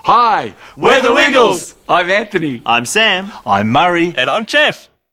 Hi, we're the Wiggles. I'm Anthony. I'm Sam. I'm Murray. And I'm Jeff.